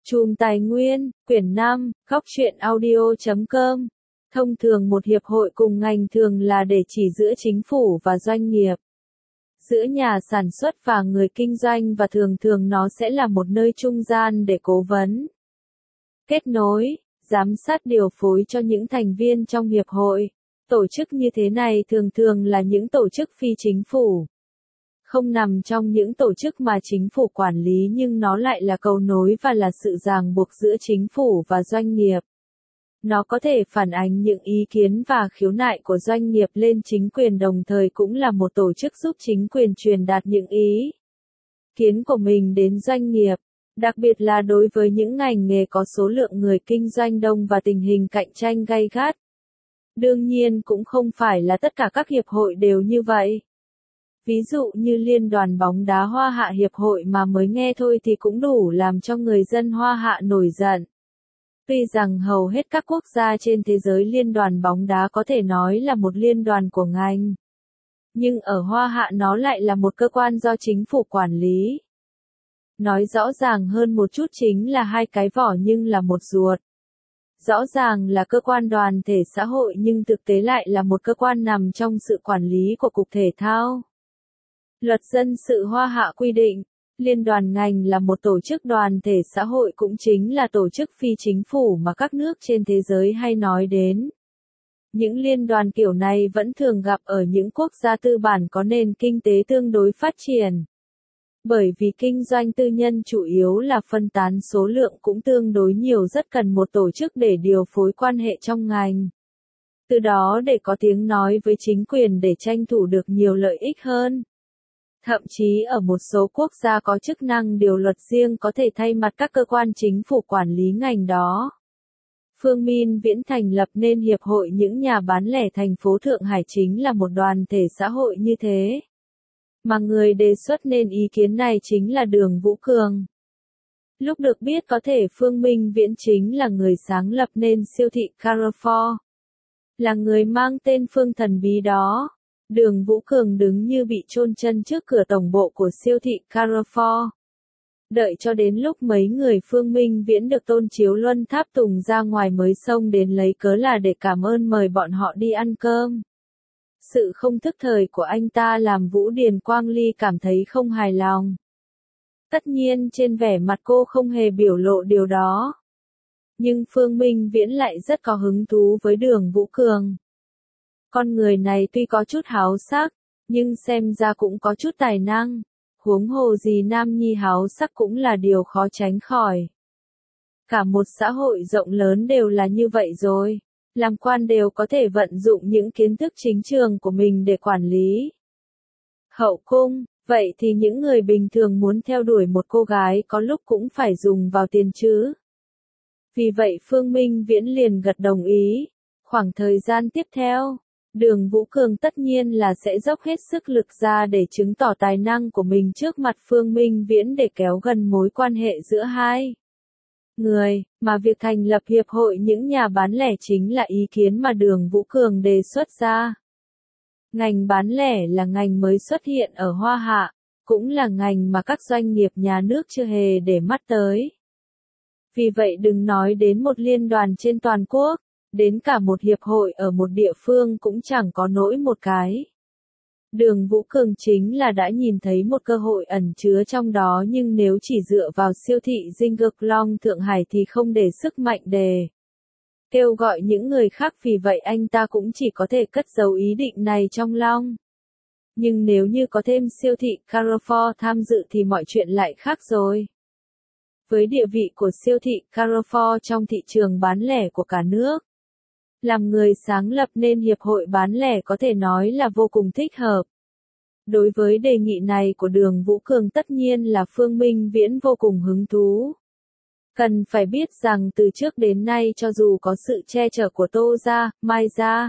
Chùm Tài nguyên, quyển 5, góc truyện audio.com. Thông thường một hiệp hội cùng ngành thường là để chỉ giữa chính phủ và doanh nghiệp. Giữa nhà sản xuất và người kinh doanh, và thường thường nó sẽ là một nơi trung gian để cố vấn, kết nối, giám sát điều phối cho những thành viên trong hiệp hội. Tổ chức như thế này thường thường là những tổ chức phi chính phủ. Không nằm trong những tổ chức mà chính phủ quản lý, nhưng nó lại là cầu nối và là sự ràng buộc giữa chính phủ và doanh nghiệp. Nó có thể phản ánh những ý kiến và khiếu nại của doanh nghiệp lên chính quyền, đồng thời cũng là một tổ chức giúp chính quyền truyền đạt những ý kiến của mình đến doanh nghiệp, đặc biệt là đối với những ngành nghề có số lượng người kinh doanh đông và tình hình cạnh tranh gay gắt. Đương nhiên cũng không phải là tất cả các hiệp hội đều như vậy. Ví dụ như Liên đoàn bóng đá Hoa Hạ, hiệp hội mà mới nghe thôi thì cũng đủ làm cho người dân Hoa Hạ nổi giận. Tuy rằng hầu hết các quốc gia trên thế giới Liên đoàn bóng đá có thể nói là một liên đoàn của ngành, nhưng ở Hoa Hạ nó lại là một cơ quan do chính phủ quản lý. Nói rõ ràng hơn một chút chính là hai cái vỏ nhưng là một ruột. Rõ ràng là cơ quan đoàn thể xã hội nhưng thực tế lại là một cơ quan nằm trong sự quản lý của Cục Thể thao. Luật dân sự Hoa Hạ quy định, liên đoàn ngành là một tổ chức đoàn thể xã hội, cũng chính là tổ chức phi chính phủ mà các nước trên thế giới hay nói đến. Những liên đoàn kiểu này vẫn thường gặp ở những quốc gia tư bản có nền kinh tế tương đối phát triển. Bởi vì kinh doanh tư nhân chủ yếu là phân tán, số lượng cũng tương đối nhiều, rất cần một tổ chức để điều phối quan hệ trong ngành. Từ đó để có tiếng nói với chính quyền để tranh thủ được nhiều lợi ích hơn. Thậm chí ở một số quốc gia có chức năng điều luật riêng có thể thay mặt các cơ quan chính phủ quản lý ngành đó. Phương Minh Viễn thành lập nên Hiệp hội những nhà bán lẻ thành phố Thượng Hải chính là một đoàn thể xã hội như thế. Mà người đề xuất nên ý kiến này chính là Đường Vũ Cường. Lúc được biết có thể Phương Minh Viễn chính là người sáng lập nên siêu thị Carrefour. Là người mang tên Phương thần bí đó. Đường Vũ Cường đứng như bị chôn chân trước cửa tổng bộ của siêu thị Carrefour. Đợi cho đến lúc mấy người Phương Minh Viễn được Tôn Chiếu Luân tháp tùng ra ngoài mới xông đến lấy cớ là để cảm ơn mời bọn họ đi ăn cơm. Sự không thức thời của anh ta làm Vũ Điền Quang Ly cảm thấy không hài lòng. Tất nhiên trên vẻ mặt cô không hề biểu lộ điều đó. Nhưng Phương Minh Viễn lại rất có hứng thú với Đường Vũ Cường. Con người này tuy có chút háo sắc, nhưng xem ra cũng có chút tài năng. Huống hồ gì nam nhi háo sắc cũng là điều khó tránh khỏi. Cả một xã hội rộng lớn đều là như vậy rồi. Làm quan đều có thể vận dụng những kiến thức chính trường của mình để quản lý hậu cung. Vậy thì những người bình thường muốn theo đuổi một cô gái có lúc cũng phải dùng vào tiền chứ. Vì vậy Phương Minh Viễn liền gật đồng ý. Khoảng thời gian tiếp theo, Đường Vũ Cường tất nhiên là sẽ dốc hết sức lực ra để chứng tỏ tài năng của mình trước mặt Phương Minh Viễn để kéo gần mối quan hệ giữa hai người, mà việc thành lập hiệp hội những nhà bán lẻ chính là ý kiến mà Đường Vũ Cường đề xuất ra. Ngành bán lẻ là ngành mới xuất hiện ở Hoa Hạ, cũng là ngành mà các doanh nghiệp nhà nước chưa hề để mắt tới. Vì vậy đừng nói đến một liên đoàn trên toàn quốc, đến cả một hiệp hội ở một địa phương cũng chẳng có nổi một cái. Đường Vũ Cường chính là đã nhìn thấy một cơ hội ẩn chứa trong đó, nhưng nếu chỉ dựa vào siêu thị Jinglong Thượng Hải thì không để sức mạnh để kêu gọi những người khác, vì vậy anh ta cũng chỉ có thể cất giấu ý định này trong lòng. Nhưng nếu như có thêm siêu thị Carrefour tham dự thì mọi chuyện lại khác rồi. Với địa vị của siêu thị Carrefour trong thị trường bán lẻ của cả nước, làm người sáng lập nên hiệp hội bán lẻ có thể nói là vô cùng thích hợp. Đối với đề nghị này của Đường Vũ Cường tất nhiên là Phương Minh Viễn vô cùng hứng thú. Cần phải biết rằng từ trước đến nay cho dù có sự che chở của Tô gia, Mai gia,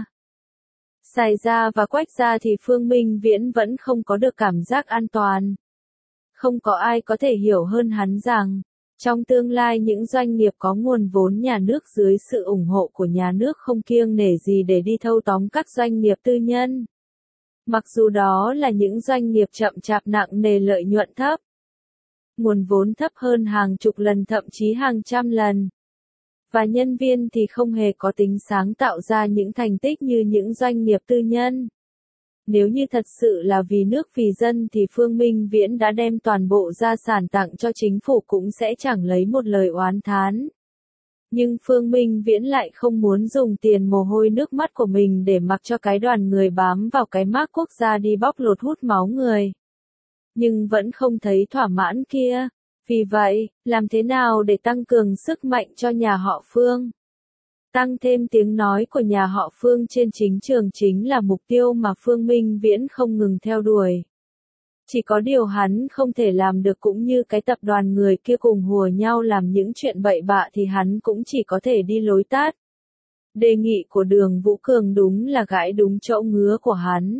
Sài gia và Quách gia thì Phương Minh Viễn vẫn không có được cảm giác an toàn. Không có ai có thể hiểu hơn hắn rằng, trong tương lai những doanh nghiệp có nguồn vốn nhà nước dưới sự ủng hộ của nhà nước không kiêng nể gì để đi thâu tóm các doanh nghiệp tư nhân. Mặc dù đó là những doanh nghiệp chậm chạp nặng nề lợi nhuận thấp. nguồn vốn thấp hơn hàng chục lần thậm chí hàng trăm lần. Và nhân viên thì không hề có tính sáng tạo ra những thành tích như những doanh nghiệp tư nhân. Nếu như thật sự là vì nước vì dân thì Phương Minh Viễn đã đem toàn bộ gia sản tặng cho chính phủ cũng sẽ chẳng lấy một lời oán thán. Nhưng Phương Minh Viễn lại không muốn dùng tiền mồ hôi nước mắt của mình để mặc cho cái đoàn người bám vào cái mác quốc gia đi bóc lột hút máu người. Nhưng vẫn không thấy thỏa mãn kia. Vì vậy, làm thế nào để tăng cường sức mạnh cho nhà họ Phương? Tăng thêm tiếng nói của nhà họ Phương trên chính trường chính là mục tiêu mà Phương Minh Viễn không ngừng theo đuổi. Chỉ có điều hắn không thể làm được cũng như cái tập đoàn người kia cùng hùa nhau làm những chuyện bậy bạ thì hắn cũng chỉ có thể đi lối tát. Đề nghị của Đường Vũ Cường đúng là gãi đúng chỗ ngứa của hắn.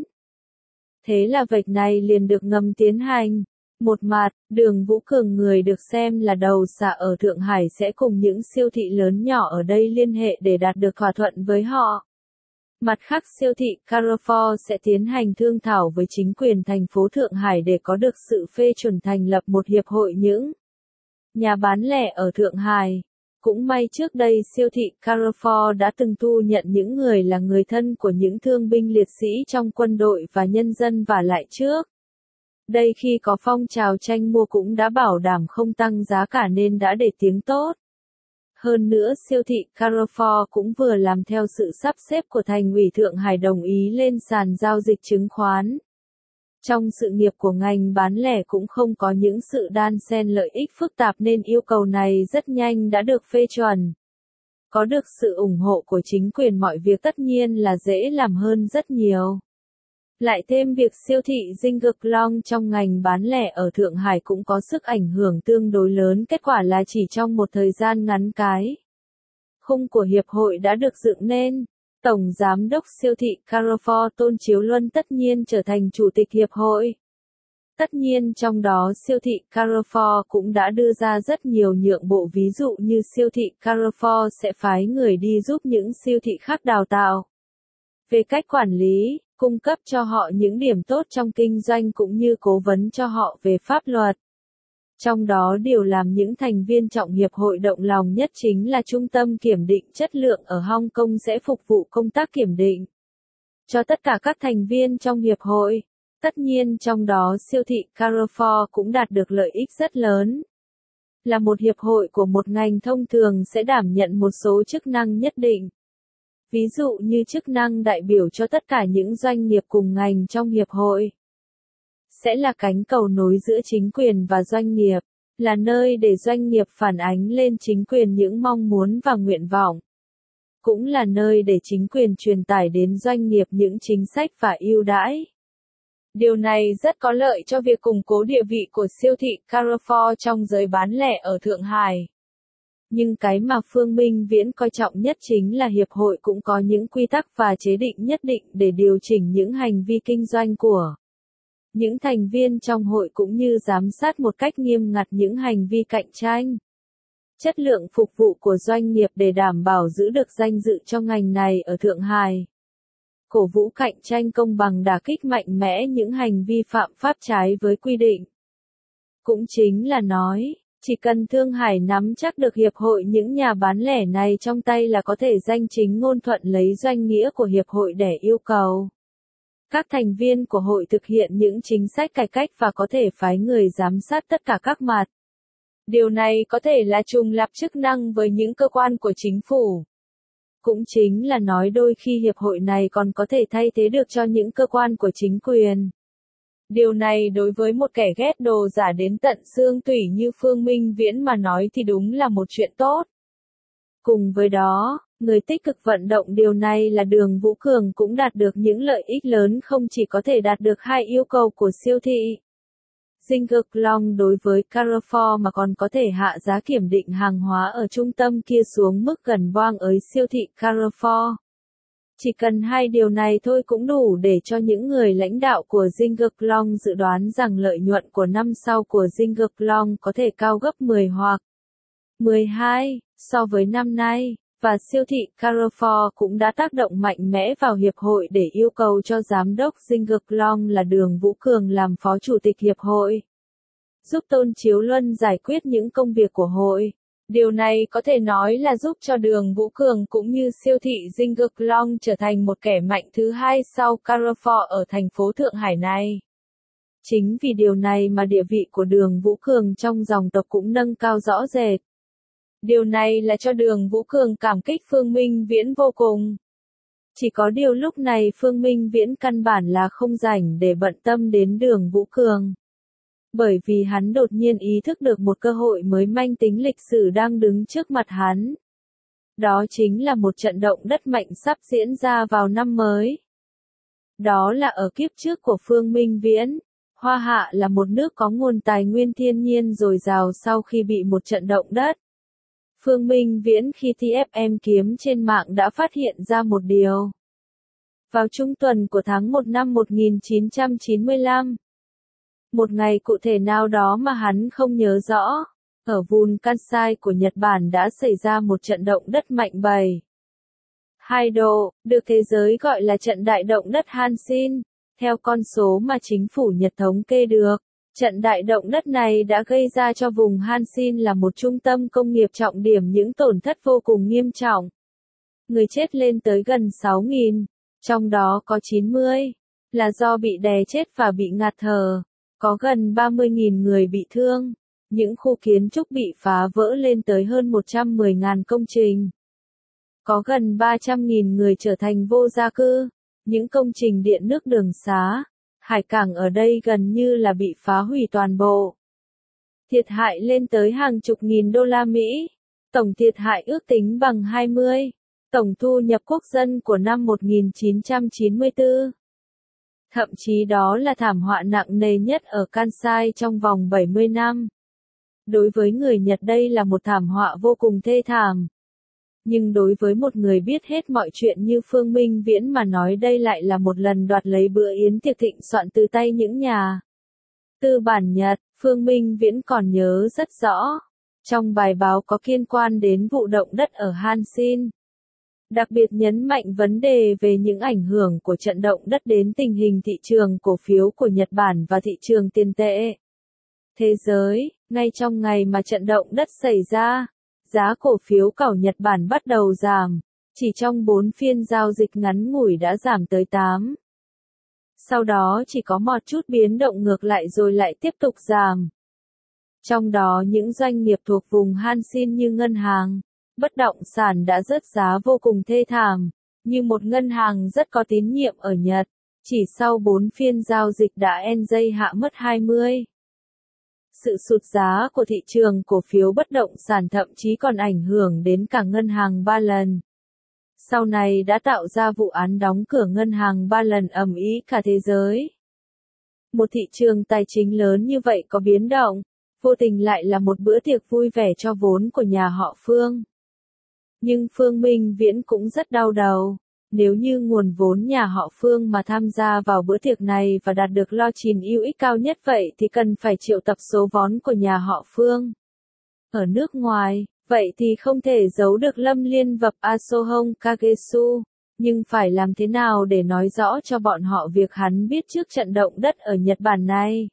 Thế là vạch này liền được ngầm tiến hành. Một mặt, Đường Vũ Cường người được xem là đầu sả ở Thượng Hải sẽ cùng những siêu thị lớn nhỏ ở đây liên hệ để đạt được thỏa thuận với họ. Mặt khác siêu thị Carrefour sẽ tiến hành thương thảo với chính quyền thành phố Thượng Hải để có được sự phê chuẩn thành lập một hiệp hội những nhà bán lẻ ở Thượng Hải. Cũng may trước đây siêu thị Carrefour đã từng thu nhận những người là người thân của những thương binh liệt sĩ trong quân đội và nhân dân vả lại trước. Đây khi có phong trào tranh mua cũng đã bảo đảm không tăng giá cả nên đã để tiếng tốt. Hơn nữa siêu thị Carrefour cũng vừa làm theo sự sắp xếp của Thành ủy Thượng Hải đồng ý lên sàn giao dịch chứng khoán. Trong sự nghiệp của ngành bán lẻ cũng không có những sự đan xen lợi ích phức tạp nên yêu cầu này rất nhanh đã được phê chuẩn. Có được sự ủng hộ của chính quyền mọi việc tất nhiên là dễ làm hơn rất nhiều. Lại thêm việc siêu thị Jinglong trong ngành bán lẻ ở Thượng Hải cũng có sức ảnh hưởng tương đối lớn, kết quả là chỉ trong một thời gian ngắn cái khung của hiệp hội đã được dựng nên. Tổng giám đốc siêu thị Carrefour Tôn Chiếu Luân tất nhiên trở thành chủ tịch hiệp hội. Tất nhiên trong đó siêu thị Carrefour cũng đã đưa ra rất nhiều nhượng bộ, ví dụ như siêu thị Carrefour sẽ phái người đi giúp những siêu thị khác đào tạo về cách quản lý, cung cấp cho họ những điểm tốt trong kinh doanh cũng như cố vấn cho họ về pháp luật. Trong đó điều làm những thành viên trọng hiệp hội động lòng nhất chính là Trung tâm Kiểm định Chất lượng ở Hong Kong sẽ phục vụ công tác kiểm định cho tất cả các thành viên trong hiệp hội. Tất nhiên trong đó siêu thị Carrefour cũng đạt được lợi ích rất lớn. Là một hiệp hội của một ngành thông thường sẽ đảm nhận một số chức năng nhất định. Ví dụ như chức năng đại biểu cho tất cả những doanh nghiệp cùng ngành trong hiệp hội. Sẽ là cánh cầu nối giữa chính quyền và doanh nghiệp, là nơi để doanh nghiệp phản ánh lên chính quyền những mong muốn và nguyện vọng. Cũng là nơi để chính quyền truyền tải đến doanh nghiệp những chính sách và ưu đãi. Điều này rất có lợi cho việc củng cố địa vị của siêu thị Carrefour trong giới bán lẻ ở Thượng Hải. Nhưng cái mà Phương Minh Viễn coi trọng nhất chính là hiệp hội cũng có những quy tắc và chế định nhất định để điều chỉnh những hành vi kinh doanh của những thành viên trong hội cũng như giám sát một cách nghiêm ngặt những hành vi cạnh tranh, chất lượng phục vụ của doanh nghiệp để đảm bảo giữ được danh dự cho ngành này ở Thượng Hải. Cổ vũ cạnh tranh công bằng, đả kích mạnh mẽ những hành vi phạm pháp trái với quy định. Cũng chính là nói, chỉ cần Thượng Hải nắm chắc được hiệp hội những nhà bán lẻ này trong tay là có thể danh chính ngôn thuận lấy danh nghĩa của hiệp hội để yêu cầu các thành viên của hội thực hiện những chính sách cải cách và có thể phái người giám sát tất cả các mặt. Điều này có thể là trùng lặp chức năng với những cơ quan của chính phủ. Cũng chính là nói đôi khi hiệp hội này còn có thể thay thế được cho những cơ quan của chính quyền. Điều này đối với một kẻ ghét đồ giả đến tận xương tủy như Phương Minh Viễn mà nói thì đúng là một chuyện tốt. Cùng với đó, người tích cực vận động điều này là Đường Vũ Cường cũng đạt được những lợi ích lớn, không chỉ có thể đạt được hai yêu cầu của siêu thị Jinglong đối với Carrefour mà còn có thể hạ giá kiểm định hàng hóa ở trung tâm kia xuống mức gần boang ới siêu thị Carrefour. Chỉ cần hai điều này thôi cũng đủ để cho những người lãnh đạo của Jinglong dự đoán rằng lợi nhuận của năm sau của Jinglong có thể cao gấp 10 hoặc 12 so với năm nay. Và siêu thị Carrefour cũng đã tác động mạnh mẽ vào hiệp hội để yêu cầu cho giám đốc Jinglong là Đường Vũ Cường làm phó chủ tịch hiệp hội. giúp Tôn Chiếu Luân giải quyết những công việc của hội. Điều này có thể nói là giúp cho Đường Vũ Cường cũng như siêu thị Dinh Cực Long trở thành một kẻ mạnh thứ hai sau Carrefour ở thành phố Thượng Hải này. Chính vì điều này mà địa vị của Đường Vũ Cường trong dòng tộc cũng nâng cao rõ rệt. Điều này là cho Đường Vũ Cường cảm kích Phương Minh Viễn vô cùng. Chỉ có điều lúc này Phương Minh Viễn căn bản là không rảnh để bận tâm đến Đường Vũ Cường. Bởi vì hắn đột nhiên ý thức được một cơ hội mới manh tính lịch sử đang đứng trước mặt hắn. Đó chính là một trận động đất mạnh sắp diễn ra vào năm mới. Đó là ở kiếp trước của Phương Minh Viễn. Hoa Hạ là một nước có nguồn tài nguyên thiên nhiên dồi dào sau khi bị một trận động đất. Phương Minh Viễn khi TFM kiếm trên mạng đã phát hiện ra một điều. Vào trung tuần của tháng 1 năm 1995, một ngày cụ thể nào đó mà hắn không nhớ rõ, ở vùng Kansai của Nhật Bản đã xảy ra một trận động đất mạnh 7,2 độ, được thế giới gọi là trận đại động đất Hanshin. Theo con số mà chính phủ Nhật thống kê được, trận đại động đất này đã gây ra cho vùng Hanshin là một trung tâm công nghiệp trọng điểm những tổn thất vô cùng nghiêm trọng. Người chết lên tới gần 6.000, trong đó có 90 là do bị đè chết và bị ngạt thở, có gần 30.000 người bị thương, những khu kiến trúc bị phá vỡ lên tới hơn 110.000 công trình. Có gần 300.000 người trở thành vô gia cư. Những công trình điện nước đường xá, hải cảng ở đây gần như là bị phá hủy toàn bộ. Thiệt hại lên tới hàng chục nghìn đô la Mỹ. Tổng thiệt hại ước tính bằng 20. Tổng thu nhập quốc dân của năm 1994. Thậm chí đó là thảm họa nặng nề nhất ở Kansai trong vòng 70 năm. Đối với người Nhật đây là một thảm họa vô cùng thê thảm. Nhưng đối với một người biết hết mọi chuyện như Phương Minh Viễn mà nói đây lại là một lần đoạt lấy bữa yến tiệc thịnh soạn từ tay những nhà tư bản Nhật. Phương Minh Viễn còn nhớ rất rõ. Trong bài báo có liên quan đến vụ động đất ở Hanshin. Đặc biệt nhấn mạnh vấn đề về những ảnh hưởng của trận động đất đến tình hình thị trường cổ phiếu của Nhật Bản và thị trường tiền tệ thế giới. Ngay trong ngày mà trận động đất xảy ra, giá cổ phiếu cảo Nhật Bản bắt đầu giảm, chỉ trong 4 phiên giao dịch ngắn ngủi đã giảm tới 8. Sau đó chỉ có một chút biến động ngược lại rồi lại tiếp tục giảm. Trong đó những doanh nghiệp thuộc vùng Hanshin như ngân hàng, bất động sản đã rớt giá vô cùng thê thảm, như một ngân hàng rất có tín nhiệm ở Nhật, chỉ sau 4 phiên giao dịch đã NJ hạ mất 20. Sự sụt giá của thị trường cổ phiếu bất động sản thậm chí còn ảnh hưởng đến cả ngân hàng 3 lần. Sau này đã tạo ra vụ án đóng cửa ngân hàng 3 lần ầm ĩ cả thế giới. Một thị trường tài chính lớn như vậy có biến động, vô tình lại là một bữa tiệc vui vẻ cho vốn của nhà họ Phương. Nhưng Phương Minh Viễn cũng rất đau đầu. Nếu như nguồn vốn nhà họ Phương mà tham gia vào bữa tiệc này và đạt được lo chín ưu ích cao nhất vậy thì cần phải triệu tập số vốn của nhà họ Phương. Ở nước ngoài, vậy thì không thể giấu được Lâm Liên Vập Asohong Kagesu, nhưng phải làm thế nào để nói rõ cho bọn họ việc hắn biết trước trận động đất ở Nhật Bản này.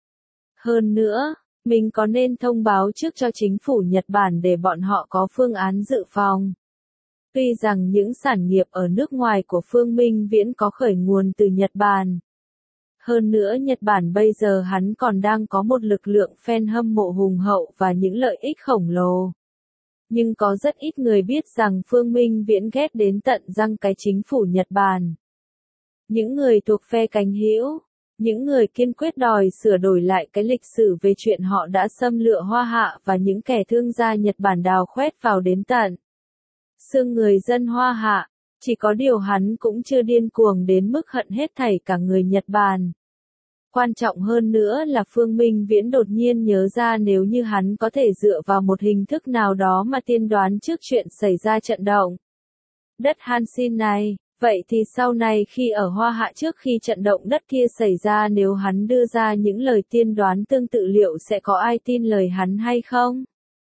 Hơn nữa, mình có nên thông báo trước cho chính phủ Nhật Bản để bọn họ có phương án dự phòng. Tuy rằng những sản nghiệp ở nước ngoài của Phương Minh Viễn có khởi nguồn từ Nhật Bản. Hơn nữa Nhật Bản bây giờ hắn còn đang có một lực lượng fan hâm mộ hùng hậu và những lợi ích khổng lồ. Nhưng có rất ít người biết rằng Phương Minh Viễn ghét đến tận răng cái chính phủ Nhật Bản. Những người thuộc phe cánh hữu, những người kiên quyết đòi sửa đổi lại cái lịch sử về chuyện họ đã xâm lược Hoa Hạ và những kẻ thương gia Nhật Bản đào khoét vào đến tận xương người dân Hoa Hạ, chỉ có điều hắn cũng chưa điên cuồng đến mức hận hết thảy cả người Nhật Bản. Quan trọng hơn nữa là Phương Minh Viễn đột nhiên nhớ ra nếu như hắn có thể dựa vào một hình thức nào đó mà tiên đoán trước chuyện xảy ra trận động đất Hanshin này, vậy thì sau này khi ở Hoa Hạ trước khi trận động đất kia xảy ra nếu hắn đưa ra những lời tiên đoán tương tự liệu sẽ có ai tin lời hắn hay không?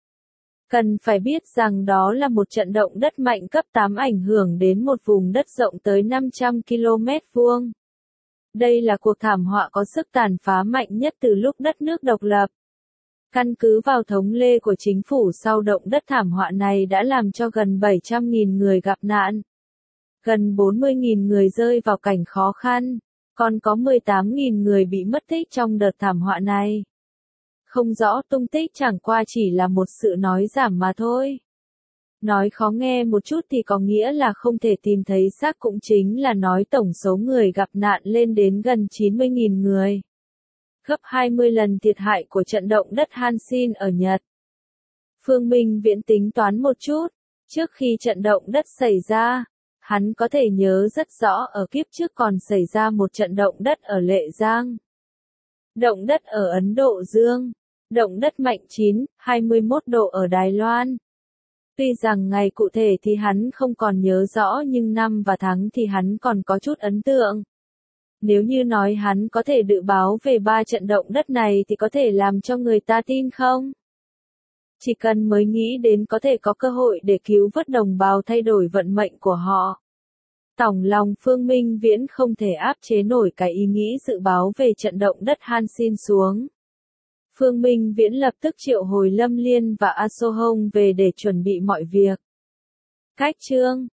Cần phải biết rằng đó là một trận động đất mạnh cấp 8 ảnh hưởng đến một vùng đất rộng tới 500 km vuông. Đây là cuộc thảm họa có sức tàn phá mạnh nhất từ lúc đất nước độc lập. Căn cứ vào thống kê của chính phủ sau động đất thảm họa này đã làm cho gần 700.000 người gặp nạn. Gần 40.000 người rơi vào cảnh khó khăn, còn có 18.000 người bị mất tích trong đợt thảm họa này. Không rõ tung tích chẳng qua chỉ là một sự nói giảm mà thôi. Nói khó nghe một chút thì có nghĩa là không thể tìm thấy xác, cũng chính là nói tổng số người gặp nạn lên đến gần 90.000 người. Gấp 20 lần thiệt hại của trận động đất Hanshin ở Nhật. Phương Minh Viễn tính toán một chút, trước khi trận động đất xảy ra, hắn có thể nhớ rất rõ ở kiếp trước còn xảy ra một trận động đất ở Lệ Giang. Động đất ở Ấn Độ Dương, động đất mạnh 9,21 độ ở Đài Loan. Tuy rằng ngày cụ thể thì hắn không còn nhớ rõ nhưng năm và tháng thì hắn còn có chút ấn tượng. Nếu như nói hắn có thể dự báo về 3 trận động đất này thì có thể làm cho người ta tin không? Chỉ cần mới nghĩ đến có thể có cơ hội để cứu vớt đồng bào, thay đổi vận mệnh của họ. Tổng lòng Phương Minh Viễn không thể áp chế nổi cái ý nghĩ dự báo về trận động đất Hanshin xuống. Phương Minh Viễn lập tức triệu hồi Lâm Liên và A So Hong về để chuẩn bị mọi việc. Cách chương